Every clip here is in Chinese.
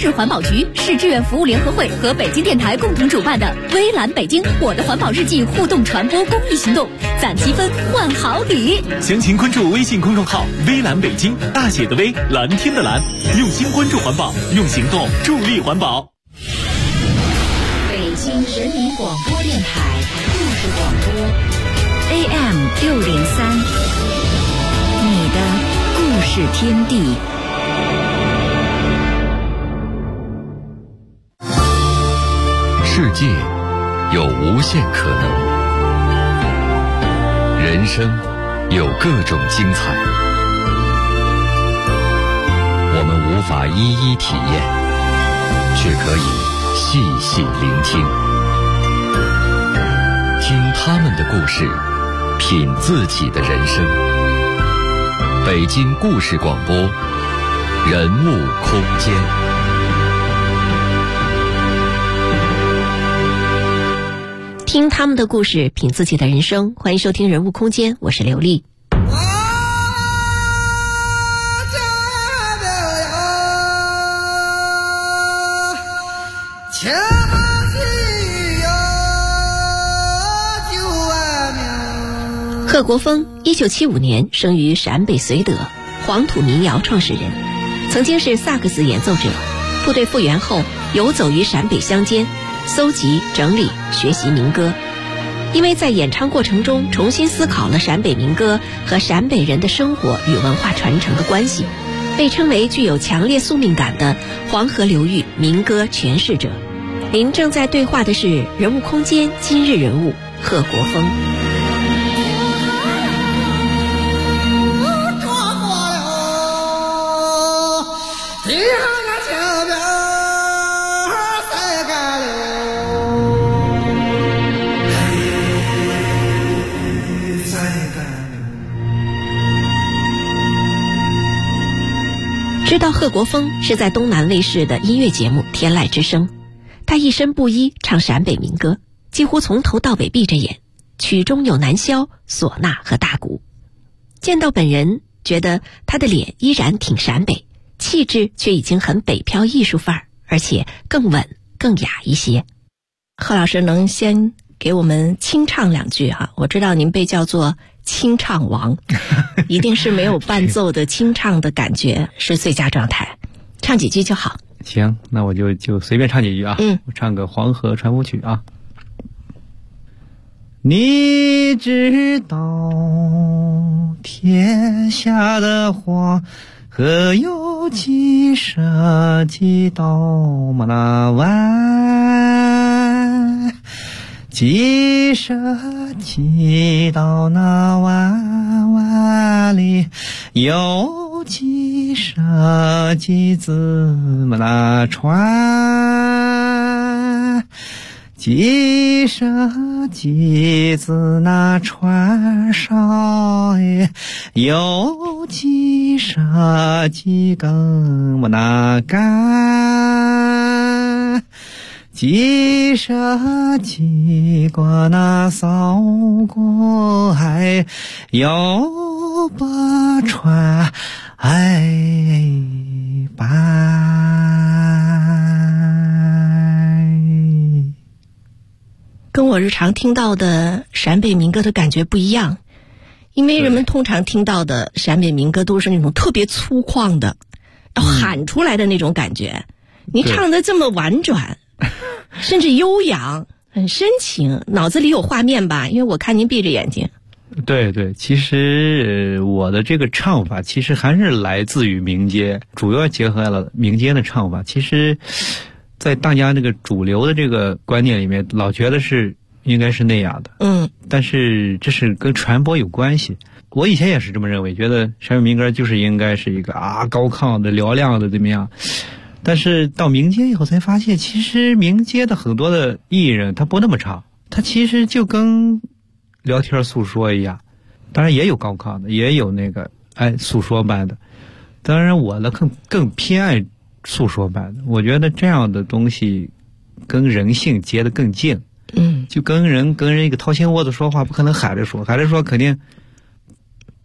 质环保局、市志愿服务联合会和北京电台共同主办的微蓝北京我的环保日记互动传播公益行动，攒积分换好礼。 详情关注微信公众号微蓝北京，大写的微，蓝天的蓝，用心关注环保，用行动助力环保。 北京人民广播电台故事广播 AM603，你的故事天地。 世界有无限可能，人生有各种精彩，我们无法一一体验，却可以细细聆听，听他们的故事，品自己的人生。北京故事广播，人物空间。 听他们的故事，品自己的人生。欢迎收听人物空间，我是刘丽。贺国锋1975年生于陕北绥德，黄土民谣创始人，曾经是萨克斯演奏者。部队复员后，游走于陕北乡间，搜集、整理、学习民歌。因为在演唱过程中重新思考了陕北民歌和陕北人的生活与文化传承的关系，被称为具有强烈宿命感的黄河流域民歌诠释者。您正在对话的是人物空间今日人物贺国锋。知道贺国锋是在东南卫视的音乐节目《天籁之声》，他一身布衣唱陕北民歌，几乎从头到尾闭着眼，曲中有南箫、唢呐和大鼓。见到本人，觉得他的脸依然挺陕北，气质却已经很北漂艺术范儿，而且更稳更雅一些。贺老师能先给我们清唱两句哈？我知道您被叫做清唱王，一定是没有伴奏的清唱的感觉是最佳状态，唱几句就好。 行，那我就随便唱几句啊。我唱个《黄河传夫曲》啊。你知道天下的黄河有几舍几道嘛那湾，几舍几道那湾湾里有几舍几字嘛那船，几舍几字那船上有几舍几根嘛那杆，几舍几个那扫过海有把船摆。 跟我日常听到的陕北民歌的感觉不一样，因为人们通常听到的陕北民歌都是那种特别粗犷的，要喊出来的那种感觉。你唱得这么婉转，甚至悠扬，很深情，脑子里有画面吧？因为我看您闭着眼睛。 对对，其实我的这个唱法其实还是来自于民间，主要结合了民间的唱法。其实在大家那个主流的这个观念里面，老觉得是应该是那样的。但是这是跟传播有关系。我以前也是这么认为，觉得陕北民歌就是应该是一个高亢的嘹亮的怎么样。但是到民间以后才发现，其实民间的很多的艺人他不那么唱，他其实就跟聊天诉说一样，当然也有高亢的，也有那个诉说般的。当然我呢更偏爱诉说版的，我觉得这样的东西跟人性结得更近。就跟人一个掏心窝子说话，不可能喊着说，肯定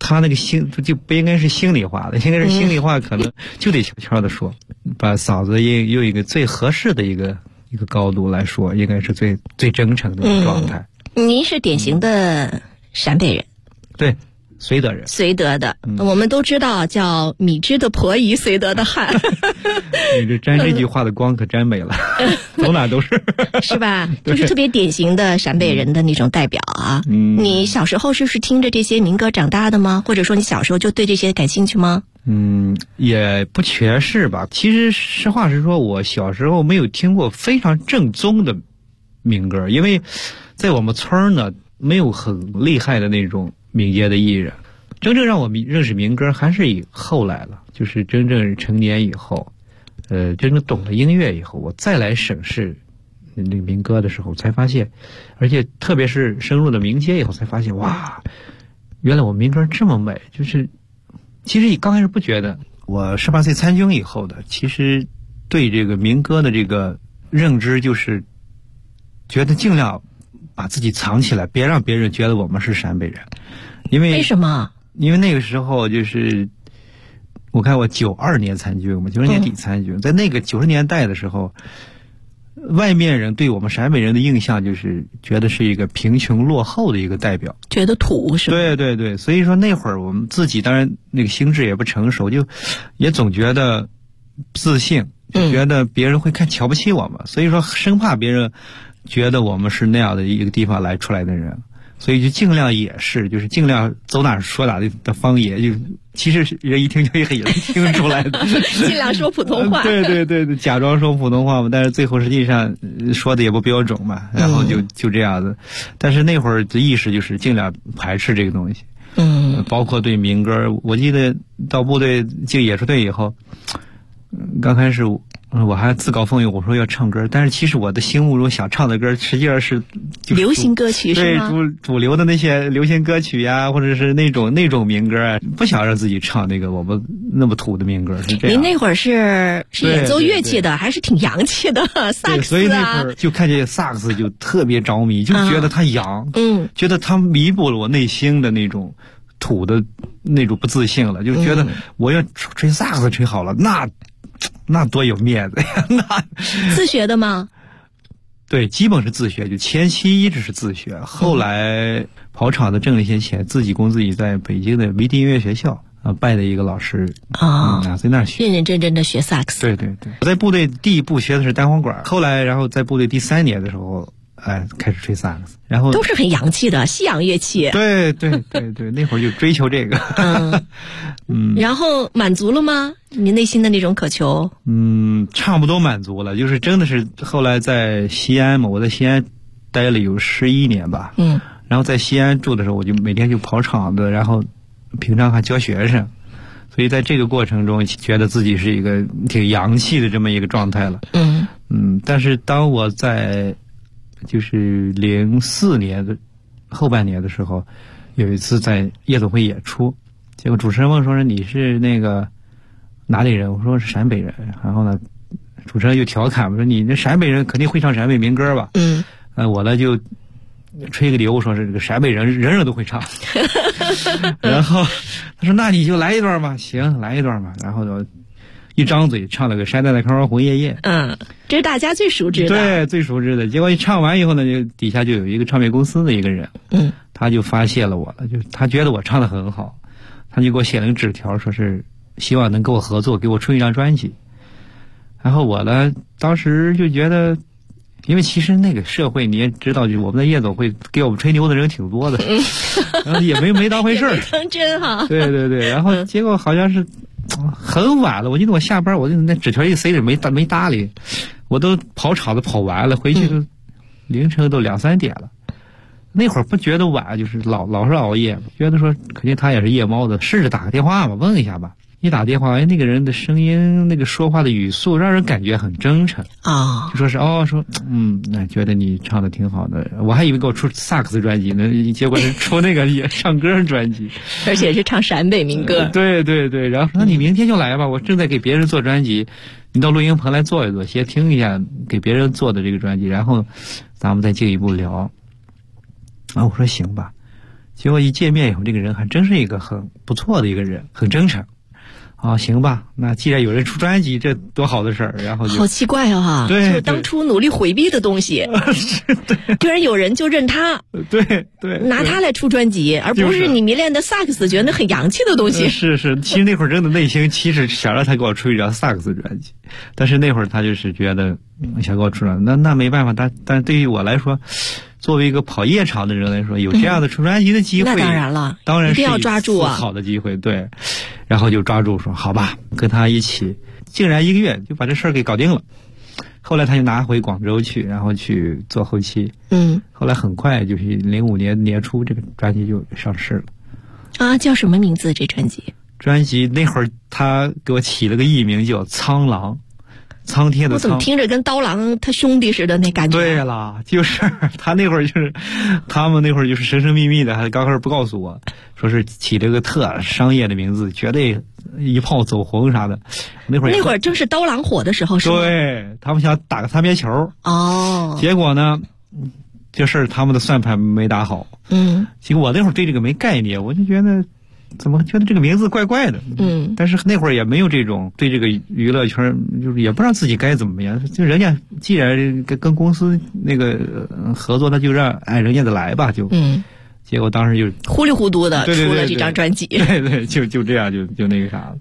他那个就不应该是心里话的，应该是心里话，可能就得悄悄的说，把嗓子用一个最合适的一个高度来说，应该是最真诚的一个状态。 您是典型的陕北人。 对，绥德人。 绥德的，我们都知道叫米脂的婆姨，绥德的汉。 你这沾这句话的光可沾美了，走哪都是。 是吧？就是特别典型的陕北人的那种代表啊。你小时候是听着这些民歌长大的吗？或者说你小时候就对这些感兴趣吗？ 也不全是吧。其实实话实说，我小时候没有听过非常正宗的民歌，因为在我们村儿呢，没有很厉害的那种民间的艺人。真正让我认识民歌还是以后来了，就是真正成年以后，真正懂了音乐以后，我再来审视那个民歌的时候，才发现，而且特别是深入的民间以后，才发现哇，原来我民歌这么美。就是其实刚开始不觉得，我18岁参军以后的，其实对这个民歌的这个认知就是觉得尽量把自己藏起来，别让别人觉得我们是陕北人。为什么？ 因为那个时候就是我看我92年参军嘛，90年底参军，在那个90年代的时候，外面人对我们陕北人的印象就是觉得是一个贫穷落后的一个代表， 觉得土是吧？ 对对对，所以说那会儿我们自己当然那个心智也不成熟，就也总觉得自信，就觉得别人会瞧不起我们，所以说生怕别人觉得我们是那样的一个地方出来的人。所以就尽量就是尽量走哪说哪的方言，就其实人一听就也能听出来的。 尽量说普通话。 对对对，假装说普通话嘛，但是最后实际上说的也不标准嘛，然后就这样子。但是那会儿的意识就是尽量排斥这个东西。包括对民歌，我记得到部队进野出队以后，刚开始我还自告奋勇，我说要唱歌，但是其实我的心目中想唱的歌实际上是流行歌曲，是吗？ 对，主流的那些流行歌曲呀，或者是那种民歌啊，不想让自己唱那个我们那么土的民歌，是这样。 您那会儿是演奏乐器的，对对对，还是挺洋气的，萨克斯啊。 所以那会儿就看见萨克斯就特别着迷，就觉得它洋，觉得它弥补了我内心的那种土的那种不自信了，就觉得我要吹萨克斯吹好了，那多有面子呀！那自学的吗？ 对，基本是自学，就前期一直是自学，后来跑场子挣了一些钱，自己供自己在北京的迷笛音乐学校拜的一个老师在那儿学， 认认真真的学萨克斯。 对对对，我在部队第一步学的是单簧管，后来然后在部队第3年的时候，开始吹萨克斯，然后都是很洋气的西洋乐器。 对对对对，那会儿就追求这个。 然后满足了吗？你内心的那种渴求？ 差不多满足了，就是真的是后来在西安嘛，我在西安待了有11年吧。然后在西安住的时候，我就每天就跑场子，然后平常还教学生，所以在这个过程中，觉得自己是一个挺洋气的这么一个状态了。但是当我在就是04年的后半年的时候，有一次在夜总会演出，结果主持人问说你是那个哪里人？我说是陕北人。然后呢，主持人就调侃我说你这陕北人肯定会唱陕北民歌吧？我呢就吹个牛，说是这个陕北人人都会唱。然后他说那你就来一段吧。行，来一段吧。然后就一张嘴唱了个山丹的康红叶叶。 这是大家最熟知的。 对，最熟知的。结果一唱完以后呢，就底下就有一个唱片公司的一个人，他就发现了我了，就他觉得我唱得很好，他就给我写了个纸条，说是希望能跟我合作，给我出一张专辑。然后我呢，当时就觉得，因为其实那个社会你也知道，就我们的夜总会给我们吹牛的人挺多的，然后也没当回事儿， 当真哈。对对对，然后结果好像是很晚了，我记得我下班，我就那纸条一塞着没搭理，我都跑场子跑完了，回去都凌晨都2、3点了。那会儿不觉得晚，就是老是熬夜，觉得说肯定他也是夜猫子，试着打个电话吧，问一下吧。一打电话，那个人的声音，那个说话的语速，让人感觉很真诚就说是那觉得你唱的挺好的，我还以为给我出萨克斯专辑呢，结果是出那个也唱歌专辑， 而且是唱陕北民歌。 对对对，然后说那你明天就来吧，我正在给别人做专辑，你到录音棚来做一做，先听一下给别人做的这个专辑，然后咱们再进一步聊。我说行吧。 结果一见面以后，这个人还真是一个很不错的一个人，很真诚。行吧，那既然有人出专辑，这多好的事儿。然后就好奇怪啊， 对， 就是当初努力回避的东西，居然有人就认他， 对， 拿他来出专辑，而不是你迷恋的萨克斯，觉得很洋气的东西。 是，其实那会儿真的内心其实想让他给我出一张萨克斯专辑，但是那会儿他就是觉得想给我出张，那没办法，但对于我来说，作为一个跑夜场的人来说，有这样的出专辑的机会， 那当然了， 当然是一定要抓住啊， 好的机会，对。然后就抓住说好吧，跟他一起，竟然1个月就把这事儿给搞定了。后来他就拿回广州去，然后去做后期。后来很快就是05年年初，这个专辑就上市了。 啊，叫什么名字？这专辑？ 专辑那会儿他给我起了个艺名叫《苍狼》。苍天的我怎么听着跟刀郎他兄弟似的那感觉？ 对了，就是他那会儿就是他们那会儿就是神神秘秘的，还刚开始不告诉我，说是起了个特商业的名字，绝对一炮走红啥的。那会儿正是刀郎火的时候，是吗？ 对，他们想打个擦边球。结果呢，这事儿他们的算盘没打好。结果我那会儿对这个没概念，我就觉得。怎么觉得这个名字怪怪的？但是那会儿也没有这种对这个娱乐圈，就是也不知道自己该怎么样。就人家既然跟公司那个合作，那就让按人家的来吧。结果当时就糊里糊涂的出了这张专辑。 对，就这样就那个啥了。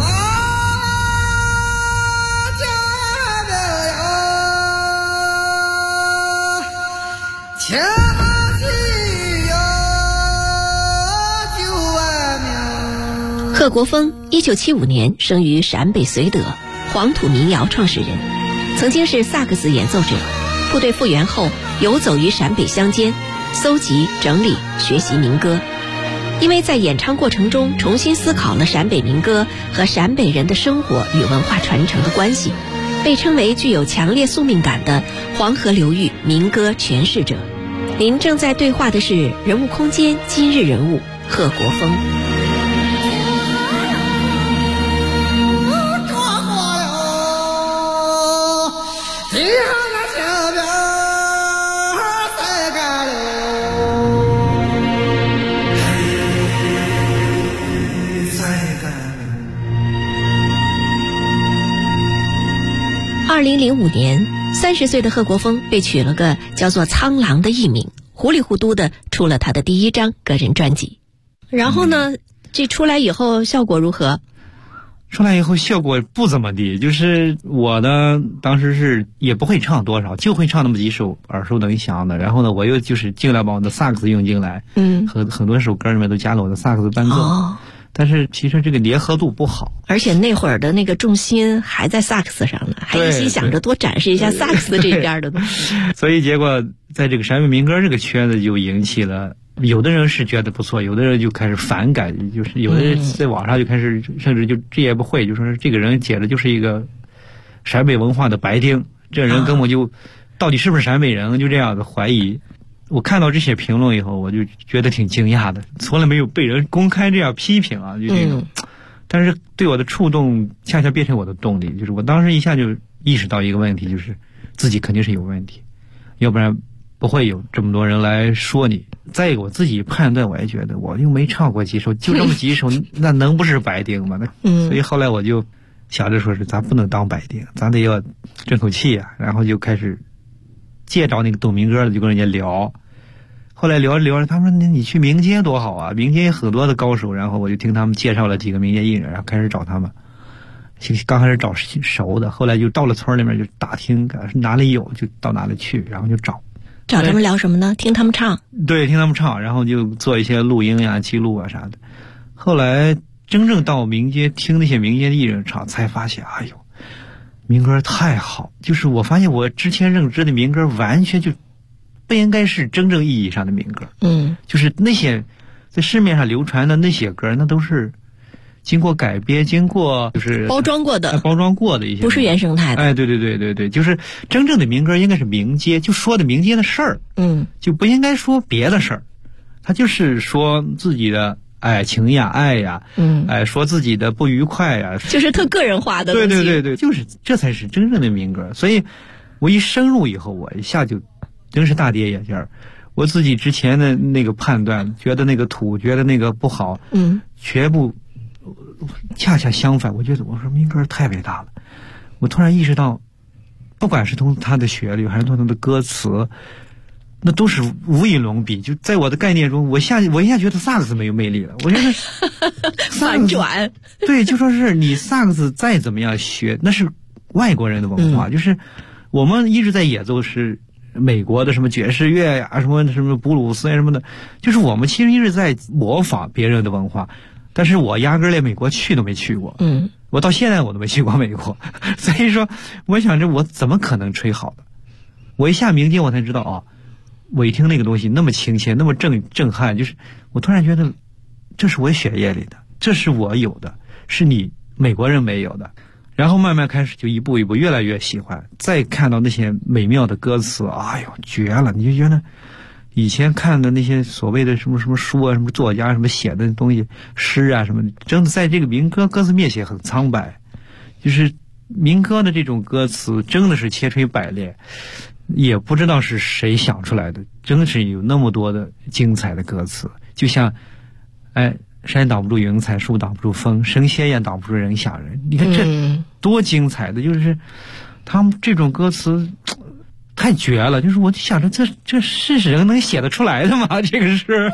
贺国锋1975年生于陕北绥德，黄土民谣创始人，曾经是萨克斯演奏者。部队复员后，游走于陕北乡间，搜集、整理、学习民歌。因为在演唱过程中重新思考了陕北民歌和陕北人的生活与文化传承的关系，被称为具有强烈宿命感的黄河流域民歌诠释者。您正在对话的是人物空间今日人物贺国锋。2005年，30岁的贺国锋被取了个叫做苍狼的艺名，糊里糊涂的出了他的第1张个人专辑。然后呢，这出来以后效果如何？ 出来以后效果不怎么地，就是我呢当时是也不会唱多少，就会唱那么几首耳熟能详的。然后呢，我又就是尽量把我的萨克斯用进来，很多首歌里面都加了我的萨克斯伴奏。但是其实这个粘合度不好， 而且那会儿的那个重心还在萨克斯上呢，还一心想着多展示一下萨克斯这边的东西。 所以结果在这个陕北民歌这个圈子就引起了，有的人是觉得不错，有的人就开始反感，就是有的人在网上就开始甚至就这也不会，就说这个人简直就是一个陕北文化的白丁，这人根本就到底是不是陕北人，就这样的怀疑。我看到这些评论以后，我就觉得挺惊讶的，从来没有被人公开这样批评啊，就这种。但是对我的触动恰恰变成我的动力，就是我当时一下就意识到一个问题，就是自己肯定是有问题，要不然不会有这么多人来说你。再一个我自己判断，我也觉得我又没唱过几首，就这么几首，那能不是白丁吗？所以后来我就想着说是咱不能当白丁，咱得要争口气啊，然后就开始借着那个懂民歌的就跟人家聊。后来聊着聊着，他们说你去民间多好啊，民间有很多的高手。然后我就听他们介绍了几个民间艺人，然后开始找他们。刚开始找熟的，后来就到了村里面就打听哪里有就到哪里去，然后就找他们聊什么呢？听他们唱。 对，听他们唱，然后就做一些录音呀、记录啊啥的。后来真正到民间听那些民间艺人唱，才发现哎呦，民歌太好，就是我发现我之前认知的民歌完全就不应该是真正意义上的民歌。就是那些在市面上流传的那些歌，那都是经过改编，经过就是包装过的一些，不是原生态的。 哎，对，就是真正的民歌应该是民间，就说的民间的事儿，就不应该说别的事儿，他就是说自己的情呀、爱呀，说自己的不愉快呀， 就是特个人化的东西。 对，就是这才是真正的民歌。所以我一深入以后，我一下就真是大跌眼镜。 我自己之前的那个判断，觉得那个土，觉得那个不好，全部恰恰相反。我觉得我说民歌太伟大了。我突然意识到，不管是从他的旋律还是从他的歌词，那都是无以伦比。就在我的概念中，我一下觉得萨克斯没有魅力了。我觉得反转， 对，就说是你萨克斯再怎么样学，那是外国人的文化，就是我们一直在演奏是美国的什么爵士乐呀，什么布鲁斯呀什么的，就是我们其实一直在模仿别人的文化，但是我压根连美国去都没去过，我到现在我都没去过美国，所以说我想着我怎么可能吹好的？我一下民间我才知道啊，我一听那个东西那么亲切，那么震撼，就是我突然觉得这是我血液里的，这是我有的，是你美国人没有的。然后慢慢开始就一步一步越来越喜欢，再看到那些美妙的歌词，哎呦绝了！你就觉得以前看的那些所谓的什么书啊，什么作家什么写的东西，诗啊什么，真的在这个民歌歌词面前很苍白。就是民歌的这种歌词真的是千锤百炼，也不知道是谁想出来的，真的是有那么多的精彩的歌词，就像山挡不住云彩，树挡不住风，神仙也挡不住人吓人。你看这多精彩的，就是他们这种歌词太绝了。就是我就想着这是人能写得出来的吗？这个是。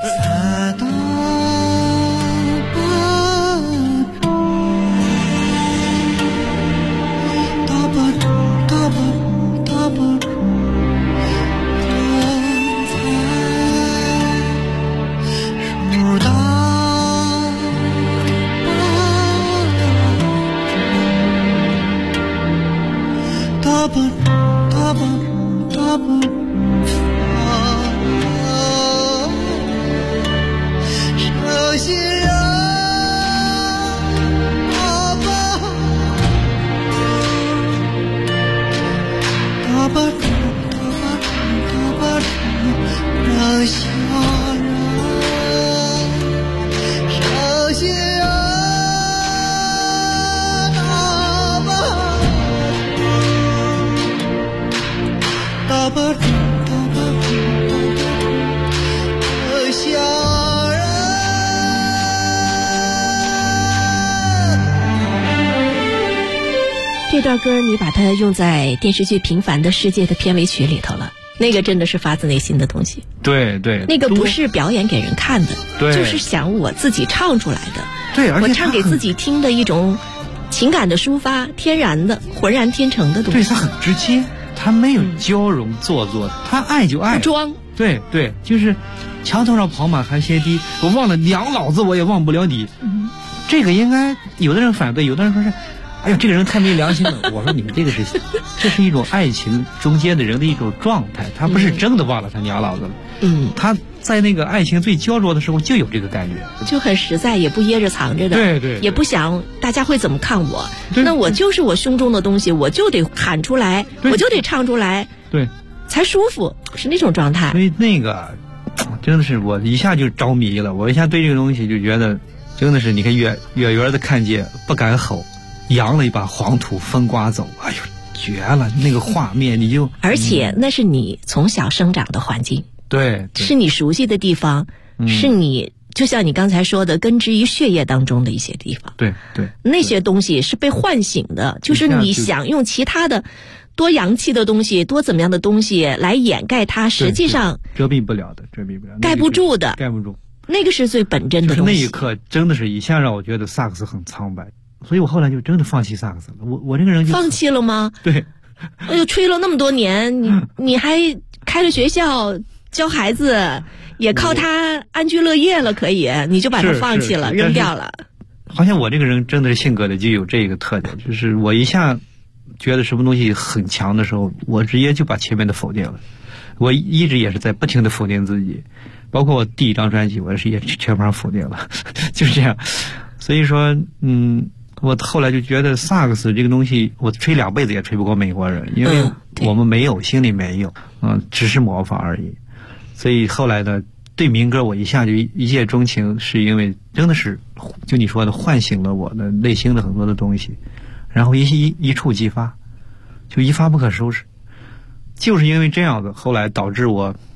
这段歌你把它用在电视剧《平凡的世界》的片尾曲里头了，那个真的是发自内心的东西。 对对， 那个不是表演给人看的， 对， 就是想我自己唱出来的。 对，而且我唱给自己听的一种情感的抒发，天然的、浑然天成的东西。 对，它很直接，它没有娇容做作，他爱就爱， 不装。 对对，就是墙头上跑马还歇低，我忘了娘老子我也忘不了你。这个应该有的人反对，有的人说是哎呀，这个人太没良心了。我说你们这是一种爱情中间的人的一种状态，他不是真的忘了他娘老子了。他在那个爱情最焦灼的时候就有这个感觉，就很实在，也不掖着藏着的。 对对， 也不想大家会怎么看我。那我就是我胸中的东西，我就得喊出来，我就得唱出来， 对， 才舒服，是那种状态。 所以那个真的是我一下就着迷了，我一下对这个东西就觉得真的是，你看远远的看见不敢吼，扬了一把黄土风刮走，哎呦绝了，那个画面你就而且那是你从小生长的环境， 对， 是你熟悉的地方，是你就像你刚才说的根植于血液当中的一些地方， 对对， 那些东西是被唤醒的，就是你想用其他的多洋气的东西，多怎么样的东西来掩盖它，实际上遮蔽不了的， 盖不住的， 盖不住。 那个是最本真的东西。 就是那一刻真的是一下让我觉得萨克斯很苍白，所以我后来就真的放弃萨克斯了。我这个人就放弃了吗？ 对， 哎呦，吹了那么多年，你还开了学校教孩子，也靠他安居乐业了，可以，你就把它放弃了，扔掉了。 好像我这个人真的是性格里就有这个特点，就是我一下觉得什么东西很强的时候，我直接就把前面的否定了。我一直也是在不停的否定自己，包括我第一张专辑，我也全盘否定了，就是这样。所以说，我后来就觉得萨克斯这个东西，我吹2辈子也吹不过美国人，因为我们没有，心里没有，只是模仿而已。所以后来呢，对民歌我一下就一见钟情，是因为真的是就你说的唤醒了我的内心的很多的东西，然后一触即发，就一发不可收拾。就是因为这样子，后来导致我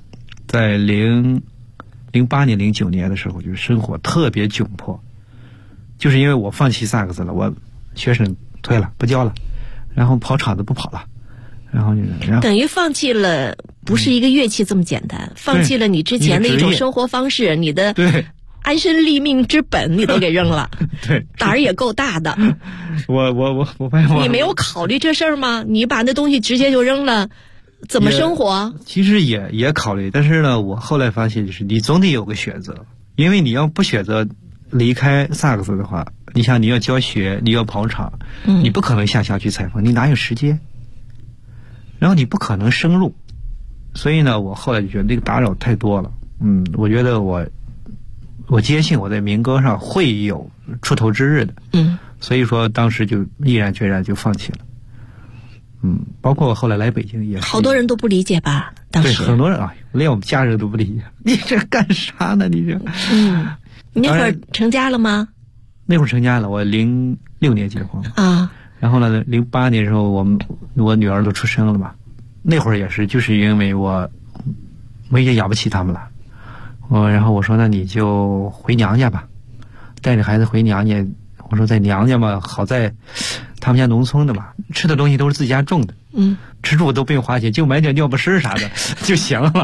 在08年、09年的时候，就是生活特别窘迫，就是因为我放弃萨克斯了，我学生退了，不教了，然后跑场子不跑了，然后等于放弃了，不是一个乐器这么简单，放弃了你之前的一种生活方式，你的对安身立命之本你都给扔了， 对， 胆儿也够大的。 我发现你没有考虑这事儿吗？你把那东西直接就扔了，怎么生活？ 其实也考虑，但是呢，我后来发现，就是你总得有个选择，因为你要不选择离开萨克斯的话，你想你要教学，你要跑场，你不可能下乡去采风，你哪有时间？然后你不可能深入，所以呢，我后来就觉得这个打扰太多了。我觉得我坚信我在民歌上会有出头之日的。所以说当时就毅然决然就放弃了。包括我后来来北京也是。 好多人都不理解吧？当时对很多人啊，连我们家人都不理解，你这干啥呢？你这。 你那会儿成家了吗？ 那会儿成家了，我06年结婚啊。然后呢，08年的时候我女儿都出生了嘛，那会儿也是就是因为我也养不起他们了。然后我说那你就回娘家吧，带着孩子回娘家。我说在娘家嘛，好在他们家农村的嘛，吃的东西都是自己家种的，吃住都不用花钱，就买点尿不湿啥的就行了。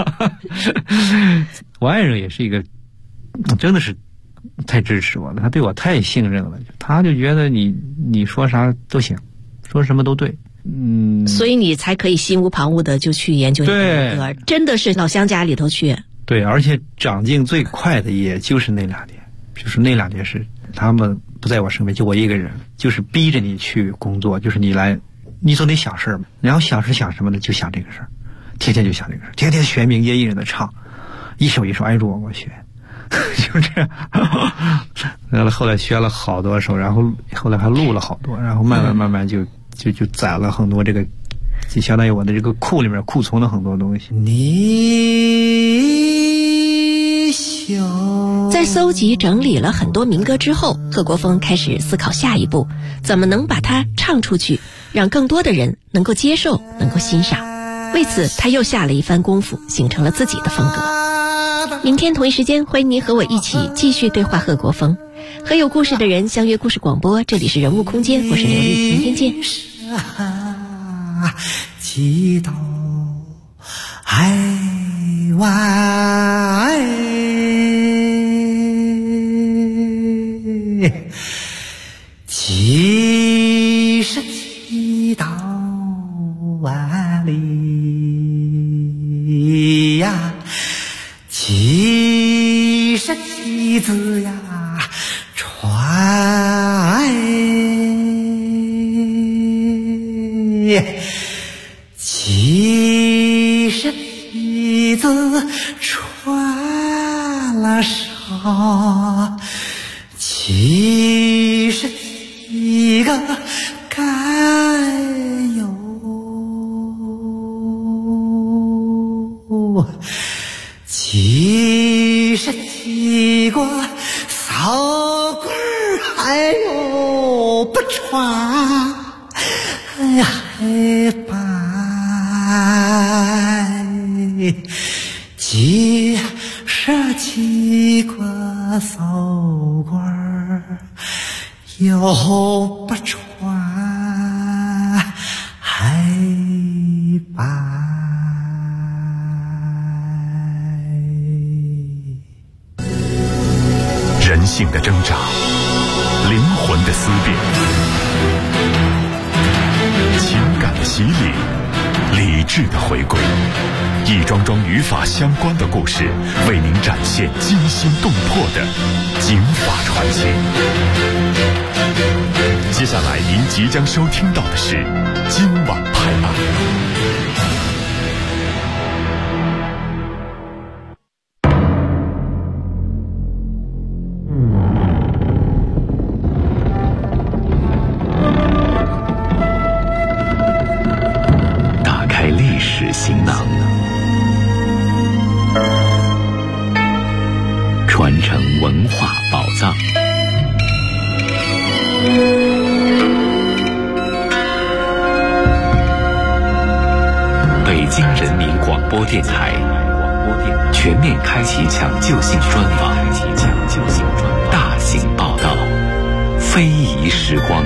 我爱人也是一个真的是太支持我了，他对我太信任了，他就觉得你说啥都行，说什么都对。 所以你才可以心无旁骛的就去研究民歌，真的是老乡家里头去。对， 而且长进最快的也就是那2年，就是那2年是他们不在我身边，就我一个人，就是逼着你去工作，就是你总得想事儿嘛。然后想是想什么呢？就想这个事儿，天天就想这个事儿，天天学民间艺人的唱，一首一首挨着我学，就这样。然后后来学了好多首，然后后来还录了好多，然后慢慢就攒了很多这个，就相当于我的这个库里面库存了很多东西。 在搜集整理了很多民歌之后，贺国锋开始思考下一步怎么能把它唱出去，让更多的人能够接受，能够欣赏。为此他又下了一番功夫，形成了自己的风格。明天同一时间，欢迎您和我一起继续对话贺国锋，和有故事的人相约故事广播。这里是人物空间，我是刘丽，明天见。 祈祷爱万其实祈祷万里呀，其实妻子呀传，其实妻子传了啥，其实一个该有，其实几个扫棍还有不穿，还白，其实几个扫棍又不穿还白。 人性的挣扎，灵魂的思辨，情感的洗礼，理智的回归，一桩桩与法相关的故事，为您展现惊心动魄的警法传奇。接下来您即将收听到的是今晚拍案。打开历史行囊，传承文化宝藏。北京人民广播电台全面开启抢救性专访，大型报道，非遗时光。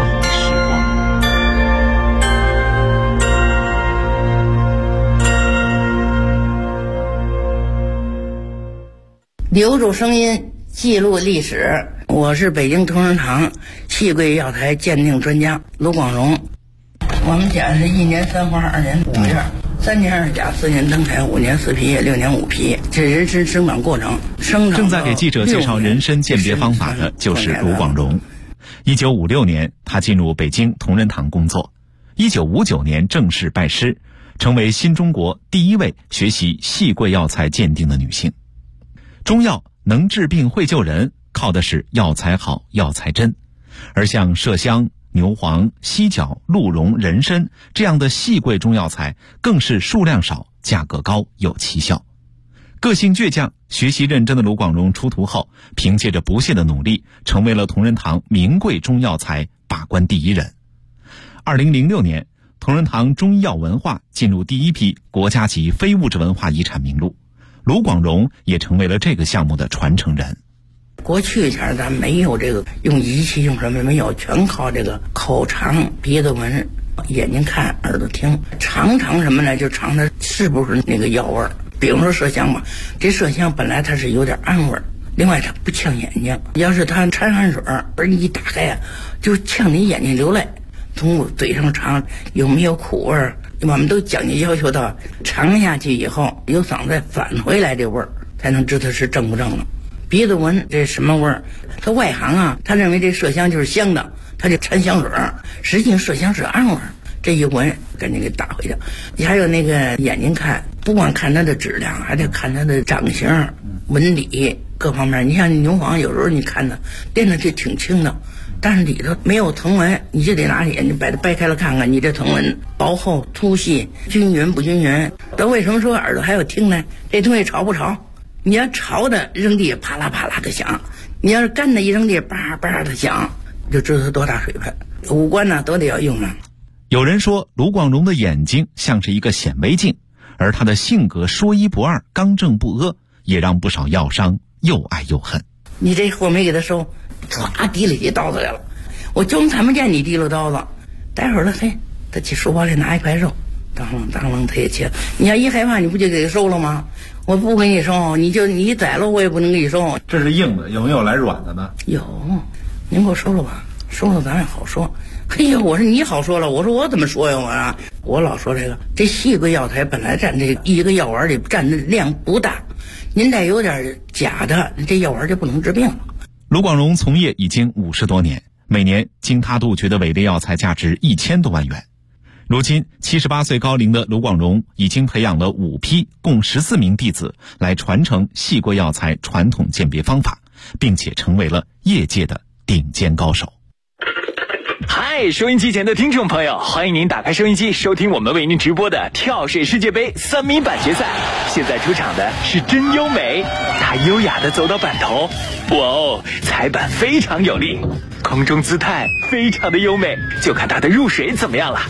留住声音，记录历史。我是北京同仁堂细桂药材鉴定专家卢广荣。我们家是1年3花2年5叶，3年2甲4年登台5年4皮叶6年5皮，这人参生长过程。 正在给记者介绍人参鉴别方法的就是卢广荣。1956年，他进入北京同仁堂工作。1959年正式拜师，成为新中国第1位学习细桂药材鉴定的女性。中药能治病会救人，靠的是药材好药材真，而像麝香、牛黄、犀角、鹿茸、人参这样的细桂中药材更是数量少、价格高有奇效。个性倔强、学习认真的卢广荣出徒后，凭借着不懈的努力，成为了同仁堂名贵中药材把关第1人。2006年，同仁堂中医药文化进入第1批国家级非物质文化遗产名录，卢广荣也成为了这个项目的传承人。 过去前咱没有这个用仪器用什么没有，全靠这个口尝、鼻子闻、眼睛看、耳朵听，尝什么呢？就尝它是不是那个药味儿。比如说麝香吧，这麝香本来它是有点暗味儿，另外它不呛眼睛，要是它掺汗水而一打开啊，就呛你眼睛流泪。从嘴上尝有没有苦味儿，我们都讲究要求到尝下去以后由嗓子再返回来这味儿，才能知道是正不正了。鼻子闻这什么味儿？他外行啊，他认为这麝香就是香的，他就掺香水，实际上麝香是暗味儿。这一闻赶紧给打回去。还有那个眼睛看，不光看它的质量，还得看它的长形、纹理各方面。你像牛黄，有时候你看它掂着就挺轻的，但是里头没有藤纹，你就得拿眼睛把它掰开了看看，你这藤纹薄厚、粗细、均匀不均匀。但为什么说耳朵还要听呢？这东西潮不潮？你要潮的扔地啪啦啪啦的响，你要是干的一扔地叭叭的响，就知道它多大水分。五官呢都得要用上。 有人说卢广荣的眼睛像是一个显微镜，而他的性格说一不二、刚正不阿，也让不少药商又爱又恨。 你这货没给他收，唰提了起刀子来了，我就看不见你提了刀子。待会儿了，嘿，他去书包里拿一块肉，当啷他也切。你要一害怕，你不就给他收了吗？我不给你收，你宰了我也不能给你收。 这是硬的，有没有来软的呢？ 有，您给我收了吧，收了咱也好说。嘿呀，我说你好说了，我说我怎么说呀？我老说这细桂药材本来占这一个药丸里占的量不大，您再有点假的，这药丸就不能治病了。 卢广荣从业已经50多年，每年经他杜绝的伪劣药材价值1000多万元。如今78岁高龄的卢广荣已经培养了5批共14名弟子来传承细桂药材传统鉴别方法，并且成为了业界的顶尖高手。 嗨，收音机前的听众朋友，欢迎您打开收音机收听我们为您直播的跳水世界杯3米板决赛。现在出场的是真优美，她优雅地走到板头，哇哦，踩板非常有力，空中姿态非常的优美，就看她的入水怎么样了。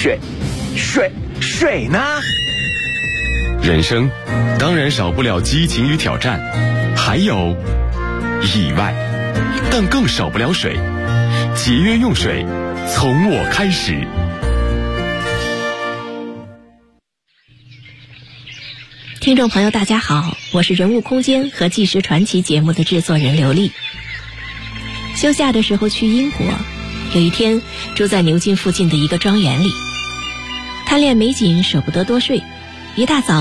水呢？ 人生当然少不了激情与挑战，还有意外，但更少不了水。节约用水，从我开始。 听众朋友大家好，我是人物空间和纪实传奇节目的制作人刘丽。休假的时候去英国，有一天住在牛津附近的一个庄园里，贪恋美景舍不得多睡，一大早